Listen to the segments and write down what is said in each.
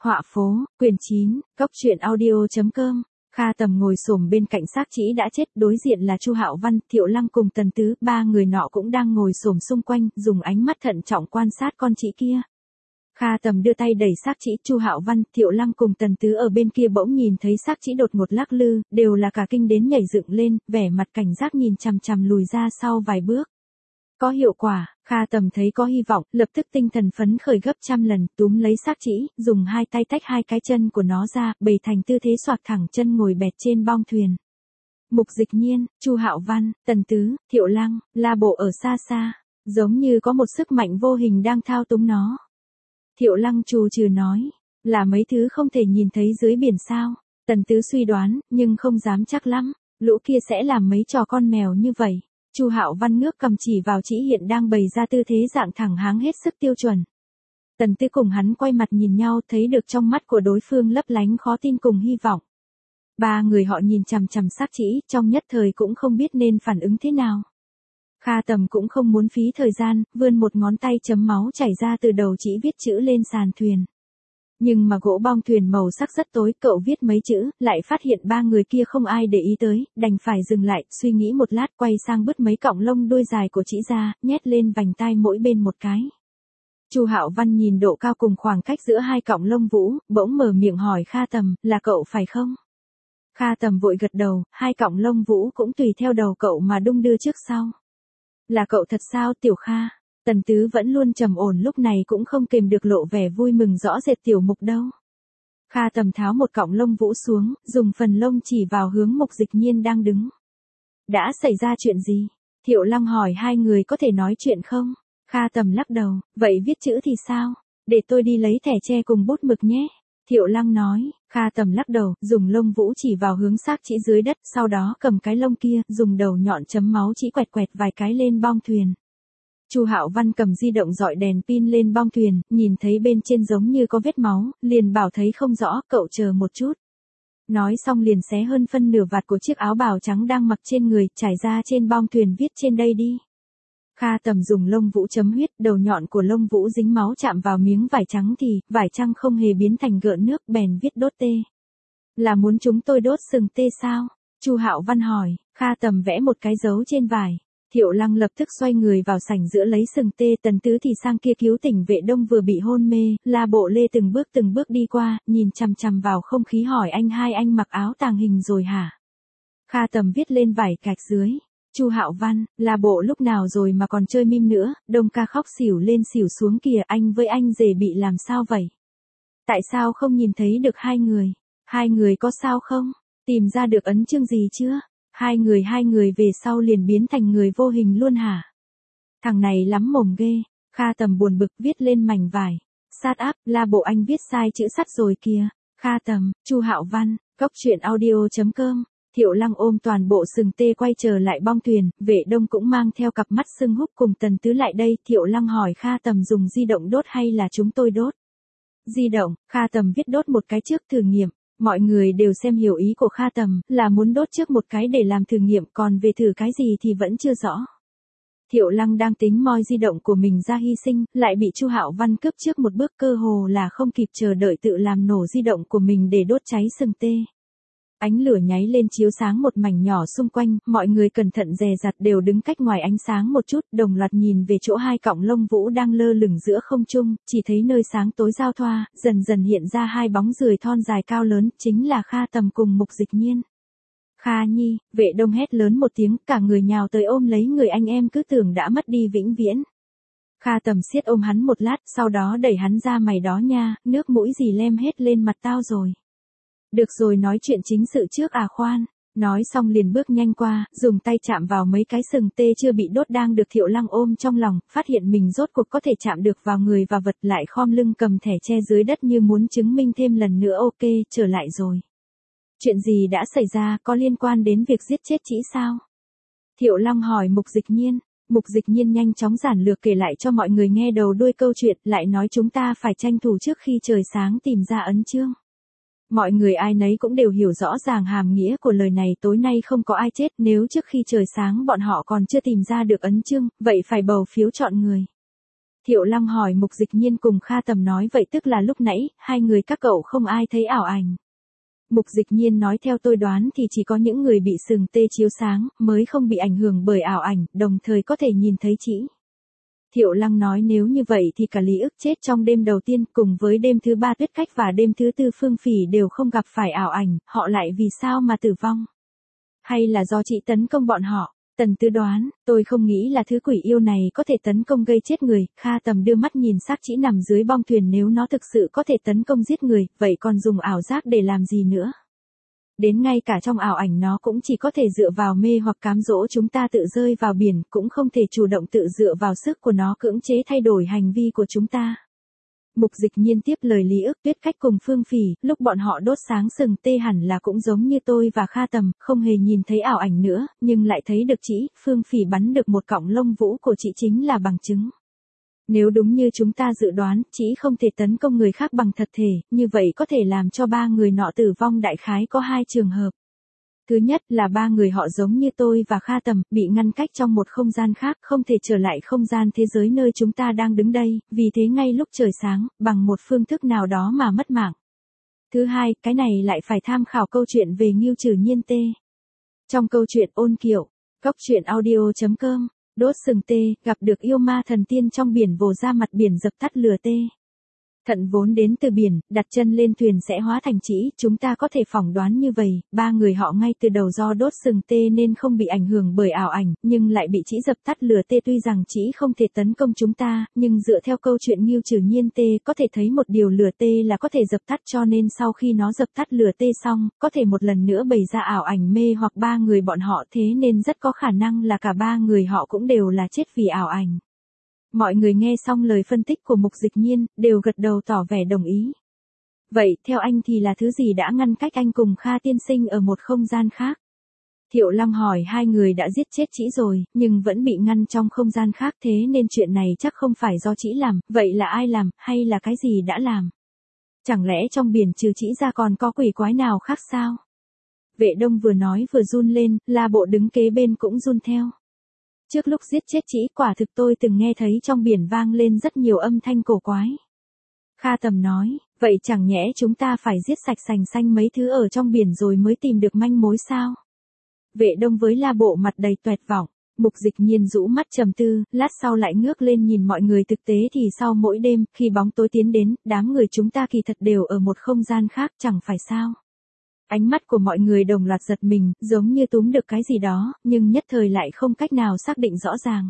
Họa phố, quyển 9, cốc truyện audio.com. Kha Tầm ngồi xổm bên cạnh xác trĩ đã chết, đối diện là Chu Hạo Văn, Thiệu Lăng cùng Tần Tứ, ba người nọ cũng đang ngồi xổm xung quanh, dùng ánh mắt thận trọng quan sát con trĩ kia. Kha Tầm đưa tay đẩy xác trĩ, Chu Hạo Văn, Thiệu Lăng cùng Tần Tứ ở bên kia bỗng nhìn thấy xác trĩ đột ngột lắc lư, đều là cả kinh đến nhảy dựng lên, vẻ mặt cảnh giác nhìn chằm chằm lùi ra sau vài bước. Có hiệu quả, Kha Tầm thấy có hy vọng, lập tức tinh thần phấn khởi gấp trăm lần, túm lấy xác trĩ, dùng hai tay tách hai cái chân của nó ra, bày thành tư thế xoạc thẳng chân ngồi bệt trên bong thuyền. Mục Dịch Nhiên, Chu Hạo Văn, Tần Tứ, Thiệu Lăng, La Bộ ở xa xa, giống như có một sức mạnh vô hình đang thao túng nó. Thiệu Lăng trù trừ nói, là mấy thứ không thể nhìn thấy dưới biển sao? Tần Tứ suy đoán, nhưng không dám chắc lắm, lũ kia sẽ làm mấy trò con mèo như vậy. Chu Hạo Văn ngước cầm chỉ vào trĩ hiện đang bày ra tư thế dạng thẳng háng hết sức tiêu chuẩn. Tần Tứ cùng hắn quay mặt nhìn nhau, thấy được trong mắt của đối phương lấp lánh khó tin cùng hy vọng. Ba người họ nhìn chằm chằm xác trĩ, trong nhất thời cũng không biết nên phản ứng thế nào. Kha Tầm cũng không muốn phí thời gian, vươn một ngón tay chấm máu chảy ra từ đầu trĩ viết chữ lên sàn thuyền. Nhưng mà gỗ bong thuyền màu sắc rất tối, cậu viết mấy chữ, lại phát hiện ba người kia không ai để ý tới, đành phải dừng lại, suy nghĩ một lát, quay sang bứt mấy cọng lông đuôi dài của trĩ ra, nhét lên vành tai mỗi bên một cái. Chu Hạo Văn nhìn độ cao cùng khoảng cách giữa hai cọng lông vũ, bỗng mở miệng hỏi Kha Tầm, là cậu phải không? Kha Tầm vội gật đầu, hai cọng lông vũ cũng tùy theo đầu cậu mà đung đưa trước sau. Là cậu thật sao Tiểu Kha? Tần Tứ vẫn luôn trầm ổn lúc này cũng không kềm được lộ vẻ vui mừng rõ rệt Tiểu Mục đâu. Kha Tầm tháo một cọng lông vũ xuống, dùng phần lông chỉ vào hướng Mục Dịch Nhiên đang đứng. Đã xảy ra chuyện gì? Thiệu Lăng hỏi hai người có thể nói chuyện không? Kha Tầm lắc đầu, vậy viết chữ thì sao? Để tôi đi lấy thẻ tre cùng bút mực nhé. Thiệu Lăng nói, Kha Tầm lắc đầu, dùng lông vũ chỉ vào hướng xác trĩ dưới đất, sau đó cầm cái lông kia, dùng đầu nhọn chấm máu trĩ quẹt quẹt vài cái lên bong thuyền. Chu Hạo Văn cầm di động dọi đèn pin lên bong thuyền, nhìn thấy bên trên giống như có vết máu, liền bảo thấy không rõ, cậu chờ một chút. Nói xong liền xé hơn phân nửa vạt của chiếc áo bào trắng đang mặc trên người, trải ra trên bong thuyền viết trên đây đi. Kha Tầm dùng lông vũ chấm huyết, đầu nhọn của lông vũ dính máu chạm vào miếng vải trắng thì, vải trắng không hề biến thành gợn nước, bèn viết đốt tê. Là muốn chúng tôi đốt sừng tê sao? Chu Hạo Văn hỏi. Kha Tầm vẽ một cái dấu trên vải. Thiệu Lăng lập tức xoay người vào sảnh giữa lấy sừng tê, Tần Tứ thì sang kia cứu tỉnh Vệ Đông vừa bị hôn mê, La Bộ Lê từng bước đi qua, nhìn chằm chằm vào không khí hỏi anh mặc áo tàng hình rồi hả? Kha Tầm viết lên vải gạch dưới. Chu Hạo Văn, La Bộ lúc nào rồi mà còn chơi mim nữa, Đông ca khóc xỉu lên xỉu xuống kìa, anh với anh rể bị làm sao vậy? Tại sao không nhìn thấy được hai người? Hai người có sao không? Tìm ra được ấn chương gì chưa? Hai người về sau liền biến thành người vô hình luôn hả? Thằng này lắm mồm ghê. Kha Tầm buồn bực viết lên mảnh vải. Sát áp, La Bộ anh viết sai chữ sắt rồi kìa. Kha Tầm, Chu Hạo Văn, cốc truyện audio.com. Thiệu Lăng ôm toàn bộ sừng tê quay trở lại bong thuyền, Vệ Đông cũng mang theo cặp mắt sưng húp cùng Tần Tứ lại đây. Thiệu Lăng hỏi Kha Tầm dùng di động đốt hay là chúng tôi đốt? Di động, Kha Tầm viết đốt một cái trước thử nghiệm. Mọi người đều xem hiểu ý của Kha Tầm, là muốn đốt trước một cái để làm thử nghiệm, còn về thử cái gì thì vẫn chưa rõ. Thiệu Lăng đang tính moi di động của mình ra hy sinh, lại bị Chu Hạo Văn cướp trước một bước, cơ hồ là không kịp chờ đợi tự làm nổ di động của mình để đốt cháy sừng tê. Ánh lửa nháy lên chiếu sáng một mảnh nhỏ xung quanh, mọi người cẩn thận dè dặt đều đứng cách ngoài ánh sáng một chút, đồng loạt nhìn về chỗ hai cọng lông vũ đang lơ lửng giữa không trung, chỉ thấy nơi sáng tối giao thoa, dần dần hiện ra hai bóng rười thon dài cao lớn, chính là Kha Tầm cùng Mục Dịch Nhiên. Kha Nhi, Vệ Đông hét lớn một tiếng, cả người nhào tới ôm lấy người anh em cứ tưởng đã mất đi vĩnh viễn. Kha Tầm siết ôm hắn một lát, sau đó đẩy hắn ra, mày đó nha, nước mũi gì lem hết lên mặt tao rồi. Được rồi, nói chuyện chính sự trước à khoan. Nói xong liền bước nhanh qua, dùng tay chạm vào mấy cái sừng tê chưa bị đốt đang được Thiệu Lăng ôm trong lòng, phát hiện mình rốt cuộc có thể chạm được vào người và vật, lại khom lưng cầm thẻ tre dưới đất như muốn chứng minh thêm lần nữa. Ok, trở lại rồi. Chuyện gì đã xảy ra, có liên quan đến việc giết chết trĩ sao? Thiệu Lăng hỏi Mục Dịch Nhiên. Mục Dịch Nhiên nhanh chóng giản lược kể lại cho mọi người nghe đầu đuôi câu chuyện, lại nói chúng ta phải tranh thủ trước khi trời sáng tìm ra ấn chương. Mọi người ai nấy cũng đều hiểu rõ ràng hàm nghĩa của lời này, tối nay không có ai chết, nếu trước khi trời sáng bọn họ còn chưa tìm ra được ấn chương, vậy phải bầu phiếu chọn người. Thiệu Lăng hỏi Mục Dịch Nhiên cùng Kha Tầm nói vậy tức là lúc nãy, hai người các cậu không ai thấy ảo ảnh. Mục Dịch Nhiên nói theo tôi đoán thì chỉ có những người bị sừng tê chiếu sáng, mới không bị ảnh hưởng bởi ảo ảnh, đồng thời có thể nhìn thấy chỉ. Thiệu Lăng nói nếu như vậy thì cả Lý Ức chết trong đêm đầu tiên cùng với đêm thứ 3 Tuyết Cách và đêm thứ 4 Phương Phỉ đều không gặp phải ảo ảnh, họ lại vì sao mà tử vong? Hay là do chị tấn công bọn họ? Tần Tư đoán, tôi không nghĩ là thứ quỷ yêu này có thể tấn công gây chết người. Kha Tầm đưa mắt nhìn xác chỉ nằm dưới bong thuyền, nếu nó thực sự có thể tấn công giết người, vậy còn dùng ảo giác để làm gì nữa? Đến ngay cả trong ảo ảnh nó cũng chỉ có thể dựa vào mê hoặc cám dỗ chúng ta tự rơi vào biển, cũng không thể chủ động tự dựa vào sức của nó cưỡng chế thay đổi hành vi của chúng ta. Mục Dịch Nhiên tiếp lời Lý Ức, Tuyết Cách cùng Phương Phỉ, lúc bọn họ đốt sáng sừng tê hẳn là cũng giống như tôi và Kha Tầm, không hề nhìn thấy ảo ảnh nữa, nhưng lại thấy được chỉ, Phương Phỉ bắn được một cọng lông vũ của chị chính là bằng chứng. Nếu đúng như chúng ta dự đoán, chỉ không thể tấn công người khác bằng thật thể, như vậy có thể làm cho 3 người nọ tử vong đại khái có 2 trường hợp. Thứ nhất là 3 người họ giống như tôi và Kha Tầm, bị ngăn cách trong một không gian khác, không thể trở lại không gian thế giới nơi chúng ta đang đứng đây, vì thế ngay lúc trời sáng, bằng một phương thức nào đó mà mất mạng. Thứ hai, cái này lại phải tham khảo câu chuyện về Ngưu Trử Nhiên tê. Trong câu chuyện Ôn Kiệu, coctruyện.audio.com, đốt sừng tê, gặp được yêu ma thần tiên trong biển vồ ra mặt biển dập tắt lửa tê. Thận vốn đến từ biển, đặt chân lên thuyền sẽ hóa thành trĩ, chúng ta có thể phỏng đoán như vậy, 3 người họ ngay từ đầu do đốt sừng tê nên không bị ảnh hưởng bởi ảo ảnh, nhưng lại bị trĩ dập tắt lửa tê. Tuy rằng trĩ không thể tấn công chúng ta, nhưng dựa theo câu chuyện Ngưu Trử Nhiên tê có thể thấy một điều lửa tê là có thể dập tắt, cho nên sau khi nó dập tắt lửa tê xong, có thể một lần nữa bày ra ảo ảnh mê hoặc 3 người bọn họ, thế nên rất có khả năng là cả 3 người họ cũng đều là chết vì ảo ảnh. Mọi người nghe xong lời phân tích của Mục Dịch Nhiên, đều gật đầu tỏ vẻ đồng ý. Vậy, theo anh thì là thứ gì đã ngăn cách anh cùng Kha tiên sinh ở một không gian khác? Thiệu Lăng hỏi hai người đã giết chết Trĩ rồi, nhưng vẫn bị ngăn trong không gian khác, thế nên chuyện này chắc không phải do Trĩ làm, vậy là ai làm, hay là cái gì đã làm? Chẳng lẽ trong biển trừ Trĩ ra còn có quỷ quái nào khác sao? Vệ Đông vừa nói vừa run lên, La Bộ đứng kế bên cũng run theo. Trước lúc giết chết Trĩ, quả thực tôi từng nghe thấy trong biển vang lên rất nhiều âm thanh cổ quái. Kha Tầm nói, vậy chẳng nhẽ chúng ta phải giết sạch sành xanh mấy thứ ở trong biển rồi mới tìm được manh mối sao? Vệ Đông với La Bộ mặt đầy toẹt vọng. Mục Dịch Nhiên rũ mắt trầm tư, lát sau lại ngước lên nhìn mọi người. Thực tế thì sau mỗi đêm, khi bóng tối tiến đến, đám người chúng ta kỳ thật đều ở một không gian khác, chẳng phải sao? Ánh mắt của mọi người đồng loạt giật mình, giống như túm được cái gì đó, nhưng nhất thời lại không cách nào xác định rõ ràng.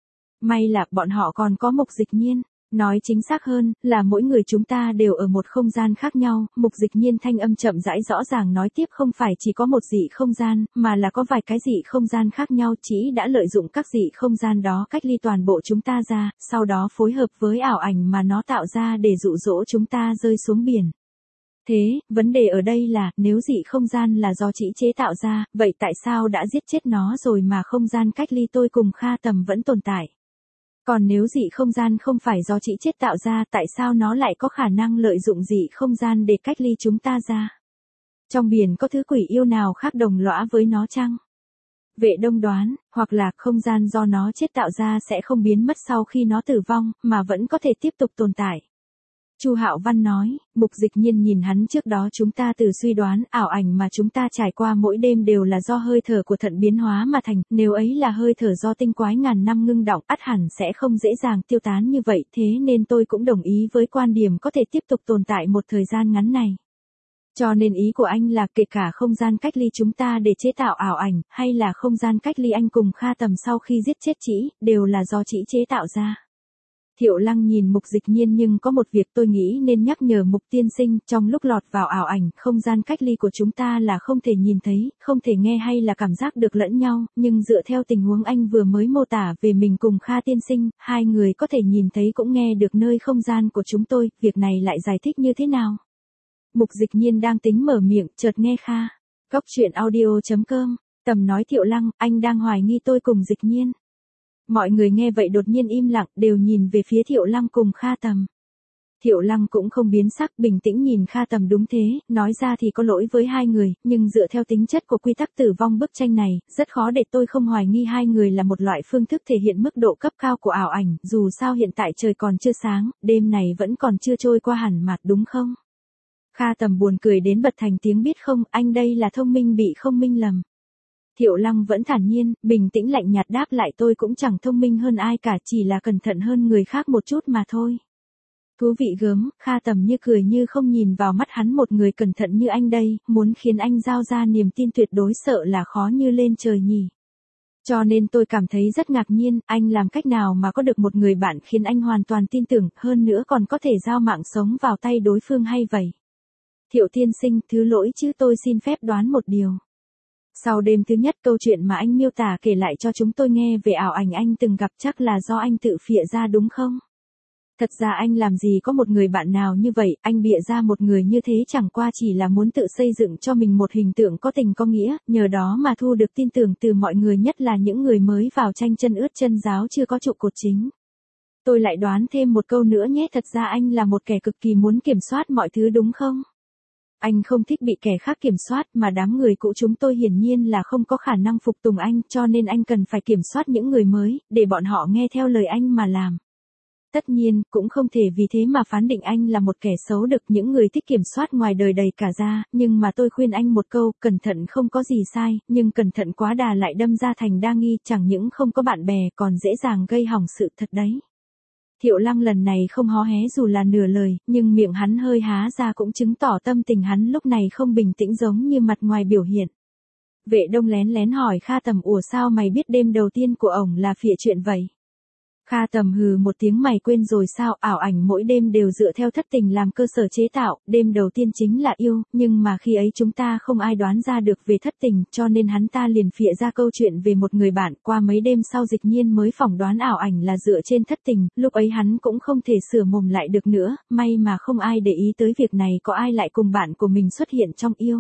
May là bọn họ còn có Mục Dịch Nhiên. Nói chính xác hơn, là mỗi người chúng ta đều ở một không gian khác nhau. Mục Dịch Nhiên thanh âm chậm rãi rõ ràng nói tiếp, không phải chỉ có một dị không gian, mà là có vài cái dị không gian khác nhau. Chỉ đã lợi dụng các dị không gian đó cách ly toàn bộ chúng ta ra, sau đó phối hợp với ảo ảnh mà nó tạo ra để dụ dỗ chúng ta rơi xuống biển. Thế, vấn đề ở đây là, nếu dị không gian là do Trĩ chế tạo ra, vậy tại sao đã giết chết nó rồi mà không gian cách ly tôi cùng Kha Tầm vẫn tồn tại? Còn nếu dị không gian không phải do Trĩ chết tạo ra, tại sao nó lại có khả năng lợi dụng dị không gian để cách ly chúng ta ra? Trong biển có thứ quỷ yêu nào khác đồng lõa với nó chăng? Vệ Đông đoán, hoặc là không gian do nó chết tạo ra sẽ không biến mất sau khi nó tử vong, mà vẫn có thể tiếp tục tồn tại. Chu Hạo Văn nói, Mục Dịch Nhiên nhìn hắn, trước đó chúng ta từ suy đoán ảo ảnh mà chúng ta trải qua mỗi đêm đều là do hơi thở của thận biến hóa mà thành, nếu ấy là hơi thở do tinh quái ngàn năm ngưng đọng, ắt hẳn sẽ không dễ dàng tiêu tán như vậy, thế nên tôi cũng đồng ý với quan điểm có thể tiếp tục tồn tại một thời gian ngắn này. Cho nên ý của anh là kể cả không gian cách ly chúng ta để chế tạo ảo ảnh, hay là không gian cách ly anh cùng Kha Tầm sau khi giết chết Trĩ, đều là do Trĩ chế tạo ra. Thiệu Lăng nhìn Mục Dịch Nhiên, nhưng có một việc tôi nghĩ nên nhắc nhở Mục tiên sinh, trong lúc lọt vào ảo ảnh, không gian cách ly của chúng ta là không thể nhìn thấy, không thể nghe hay là cảm giác được lẫn nhau, nhưng dựa theo tình huống anh vừa mới mô tả về mình cùng Kha tiên sinh, hai người có thể nhìn thấy cũng nghe được nơi không gian của chúng tôi, việc này lại giải thích như thế nào? Mục Dịch Nhiên đang tính mở miệng, chợt nghe Kha. coctruyện.audio.com, Tầm nói Thiệu Lăng, anh đang hoài nghi tôi cùng Dịch Nhiên. Mọi người nghe vậy đột nhiên im lặng, đều nhìn về phía Thiệu Lăng cùng Kha Tầm. Thiệu Lăng cũng không biến sắc, bình tĩnh nhìn Kha Tầm. Đúng thế, nói ra thì có lỗi với hai người, nhưng dựa theo tính chất của quy tắc tử vong bức tranh này, rất khó để tôi không hoài nghi hai người là một loại phương thức thể hiện mức độ cấp cao của ảo ảnh, dù sao hiện tại trời còn chưa sáng, đêm này vẫn còn chưa trôi qua hẳn mặt đúng không? Kha Tầm buồn cười đến bật thành tiếng, biết không, anh đây là thông minh bị không minh lầm. Thiệu Lăng vẫn thản nhiên, bình tĩnh lạnh nhạt đáp lại, tôi cũng chẳng thông minh hơn ai cả, chỉ là cẩn thận hơn người khác một chút mà thôi. Thú vị gớm, Kha Tầm như cười như không, nhìn vào mắt hắn, một người cẩn thận như anh đây, muốn khiến anh giao ra niềm tin tuyệt đối sợ là khó như lên trời nhỉ. Cho nên tôi cảm thấy rất ngạc nhiên, anh làm cách nào mà có được một người bạn khiến anh hoàn toàn tin tưởng, hơn nữa còn có thể giao mạng sống vào tay đối phương hay vậy? Thiệu tiên sinh, thứ lỗi chứ, tôi xin phép đoán một điều. Sau đêm thứ nhất, câu chuyện mà anh miêu tả kể lại cho chúng tôi nghe về ảo ảnh anh từng gặp chắc là do anh tự phịa ra đúng không? Thật ra anh làm gì có một người bạn nào như vậy, anh bịa ra một người như thế chẳng qua chỉ là muốn tự xây dựng cho mình một hình tượng có tình có nghĩa, nhờ đó mà thu được tin tưởng từ mọi người, nhất là những người mới vào tranh chân ướt chân ráo chưa có trụ cột chính. Tôi lại đoán thêm một câu nữa nhé, thật ra anh là một kẻ cực kỳ muốn kiểm soát mọi thứ đúng không? Anh không thích bị kẻ khác kiểm soát, mà đám người cũ chúng tôi hiển nhiên là không có khả năng phục tùng anh, cho nên anh cần phải kiểm soát những người mới, để bọn họ nghe theo lời anh mà làm. Tất nhiên, cũng không thể vì thế mà phán định anh là một kẻ xấu được, những người thích kiểm soát ngoài đời đầy cả ra, nhưng mà tôi khuyên anh một câu, cẩn thận không có gì sai, nhưng cẩn thận quá đà lại đâm ra thành đa nghi, chẳng những không có bạn bè còn dễ dàng gây hỏng sự thật đấy. Thiệu Lăng lần này không hó hé dù là nửa lời, nhưng miệng hắn hơi há ra cũng chứng tỏ tâm tình hắn lúc này không bình tĩnh giống như mặt ngoài biểu hiện. Vệ Đông lén lén hỏi Kha Tầm, ủa sao mày biết đêm đầu tiên của ổng là phịa chuyện vậy? Kha Tầm hừ một tiếng, mày quên rồi sao, ảo ảnh mỗi đêm đều dựa theo thất tình làm cơ sở chế tạo, đêm đầu tiên chính là yêu, nhưng mà khi ấy chúng ta không ai đoán ra được về thất tình, cho nên hắn ta liền phịa ra câu chuyện về một người bạn, qua mấy đêm sau Dịch Nhiên mới phỏng đoán ảo ảnh là dựa trên thất tình, lúc ấy hắn cũng không thể sửa mồm lại được nữa, may mà không ai để ý tới việc này có ai lại cùng bạn của mình xuất hiện trong yêu.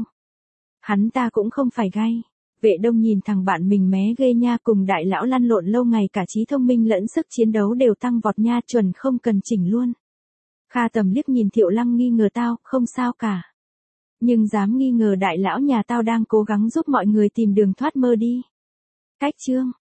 Hắn ta cũng không phải gay. Vệ Đông nhìn thằng bạn mình mé ghê nha, cùng đại lão lăn lộn lâu ngày cả trí thông minh lẫn sức chiến đấu đều tăng vọt nha, chuẩn không cần chỉnh luôn. Kha Tầm liếc nhìn Thiệu Lăng, nghi ngờ tao, không sao cả. Nhưng dám nghi ngờ đại lão nhà tao đang cố gắng giúp mọi người tìm đường thoát mơ đi. Cách chương.